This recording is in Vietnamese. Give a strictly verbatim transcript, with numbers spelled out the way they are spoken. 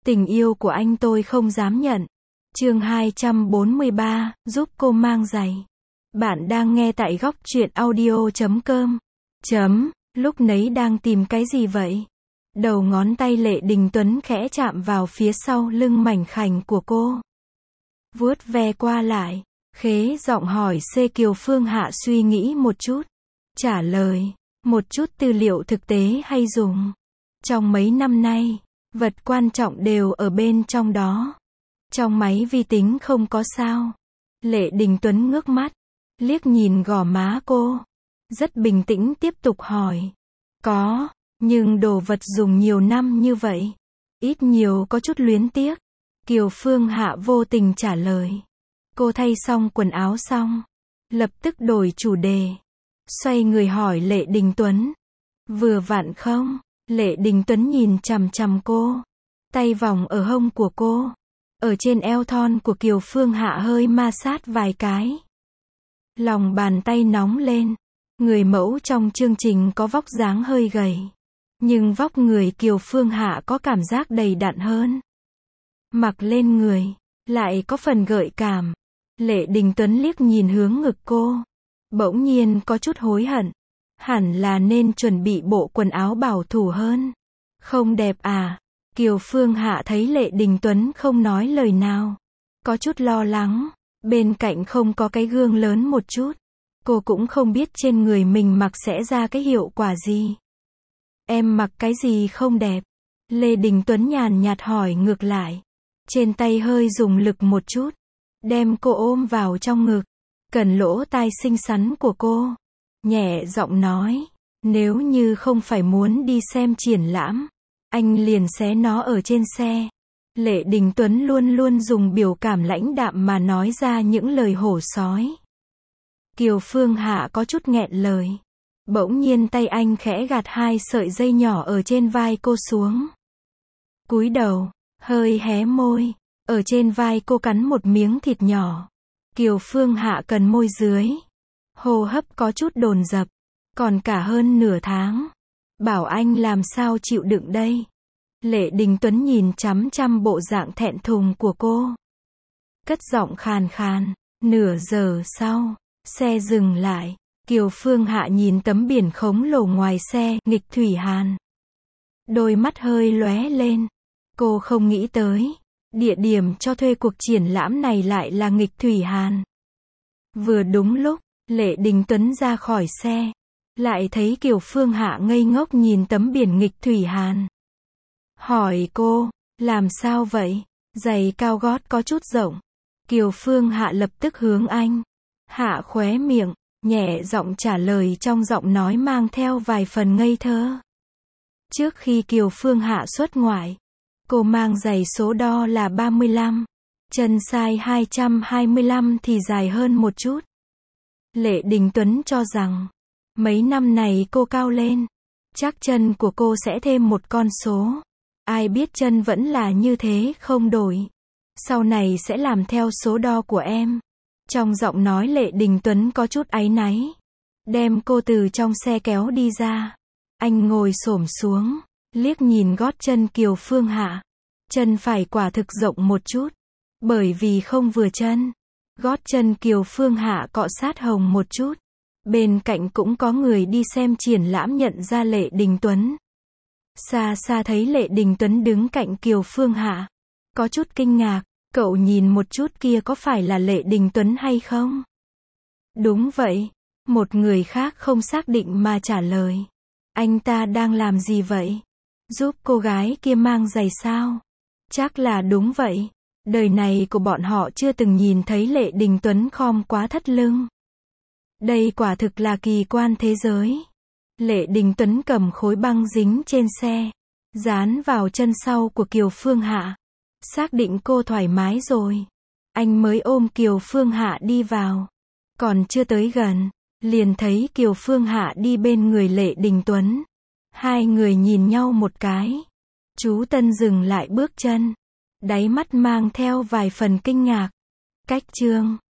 Tình yêu của anh tôi không dám nhận. Chương hai trăm bốn mươi ba, giúp cô mang giày. Bạn đang nghe tại góc truyện audio chấm com. Chấm, lúc nấy đang tìm cái gì vậy? Đầu ngón tay Lệ Đình Tuấn khẽ chạm vào phía sau lưng mảnh khảnh của cô. Vuốt ve qua lại, khế giọng hỏi C. Kiều Phương Hạ suy nghĩ một chút. Trả lời, một chút tư liệu thực tế hay dùng. Trong mấy năm nay, vật quan trọng đều ở bên trong đó. Trong máy vi tính không có sao. Lệ Đình Tuấn ngước mắt, liếc nhìn gò má cô. Rất bình tĩnh tiếp tục hỏi. Có, nhưng đồ vật dùng nhiều năm như vậy. Ít nhiều có chút luyến tiếc. Kiều Phương Hạ vô tình trả lời. Cô thay xong quần áo xong, lập tức đổi chủ đề. Xoay người hỏi Lệ Đình Tuấn. Vừa vặn không? Lệ Đình Tuấn nhìn chằm chằm cô. Tay vòng ở hông của cô. Ở trên eo thon của Kiều Phương Hạ hơi ma sát vài cái. Lòng bàn tay nóng lên. Người mẫu trong chương trình có vóc dáng hơi gầy. Nhưng vóc người Kiều Phương Hạ có cảm giác đầy đặn hơn. Mặc lên người, lại có phần gợi cảm. Lệ Đình Tuấn liếc nhìn hướng ngực cô. Bỗng nhiên có chút hối hận. Hẳn là nên chuẩn bị bộ quần áo bảo thủ hơn. Không đẹp à? Kiều Phương Hạ thấy Lệ Đình Tuấn không nói lời nào. Có chút lo lắng. Bên cạnh không có cái gương lớn một chút. Cô cũng không biết trên người mình mặc sẽ ra cái hiệu quả gì. Em mặc cái gì không đẹp? Lê Đình Tuấn nhàn nhạt hỏi ngược lại. Trên tay hơi dùng lực một chút. Đem cô ôm vào trong ngực. Cần lỗ tai xinh xắn của cô. Nhẹ giọng nói. Nếu như không phải muốn đi xem triển lãm, anh liền xé nó ở trên xe. Lệ Đình Tuấn luôn luôn dùng biểu cảm lãnh đạm mà nói ra những lời hổ sói. Kiều Phương Hạ có chút nghẹn lời. Bỗng nhiên tay anh khẽ gạt hai sợi dây nhỏ ở trên vai cô xuống. Cúi đầu, hơi hé môi. Ở trên vai cô cắn một miếng thịt nhỏ. Kiều Phương Hạ cần môi dưới. Hô hấp có chút dồn dập. Còn cả hơn nửa tháng. Bảo anh làm sao chịu đựng đây. Lệ Đình Tuấn nhìn chằm chằm bộ dạng thẹn thùng của cô. Cất giọng khàn khàn. Nửa giờ sau, xe dừng lại. Kiều Phương Hạ nhìn tấm biển khổng lồ ngoài xe, Nghịch Thủy Hàn. Đôi mắt hơi lóe lên. Cô không nghĩ tới. Địa điểm cho thuê cuộc triển lãm này lại là Nghịch Thủy Hàn. Vừa đúng lúc, Lệ Đình Tuấn ra khỏi xe. Lại thấy Kiều Phương Hạ ngây ngốc nhìn tấm biển Nghịch Thủy Hàn. Hỏi cô, làm sao vậy? Giày cao gót có chút rộng. Kiều Phương Hạ lập tức hướng anh. Hạ khóe miệng, nhẹ giọng trả lời trong giọng nói mang theo vài phần ngây thơ. Trước khi Kiều Phương Hạ xuất ngoại, cô mang giày số đo là ba mươi lăm. Chân size hai trăm hai mươi lăm thì dài hơn một chút. Lệ Đình Tuấn cho rằng, mấy năm này cô cao lên, chắc chân của cô sẽ thêm một con số. Ai biết chân vẫn là như thế không đổi. Sau này sẽ làm theo số đo của em. Trong giọng nói Lệ Đình Tuấn có chút áy náy. Đem cô từ trong xe kéo đi ra. Anh ngồi xổm xuống, liếc nhìn gót chân Kiều Phương Hạ. Chân phải quả thực rộng một chút. Bởi vì không vừa chân, gót chân Kiều Phương Hạ cọ sát hồng một chút. Bên cạnh cũng có người đi xem triển lãm nhận ra Lệ Đình Tuấn. Xa xa thấy Lệ Đình Tuấn đứng cạnh Kiều Phương Hạ. Có chút kinh ngạc, cậu nhìn một chút kia có phải là Lệ Đình Tuấn hay không? Đúng vậy. Một người khác không xác định mà trả lời. Anh ta đang làm gì vậy? Giúp cô gái kia mang giày sao? Chắc là đúng vậy. Đời này của bọn họ chưa từng nhìn thấy Lệ Đình Tuấn khom quá thắt lưng. Đây quả thực là kỳ quan thế giới. Lệ Đình Tuấn cầm khối băng dính trên xe, dán vào chân sau của Kiều Phương Hạ. Xác định cô thoải mái rồi. Anh mới ôm Kiều Phương Hạ đi vào. Còn chưa tới gần, liền thấy Kiều Phương Hạ đi bên người Lệ Đình Tuấn. Hai người nhìn nhau một cái. Chú Tân dừng lại bước chân. Đáy mắt mang theo vài phần kinh ngạc. Cách chương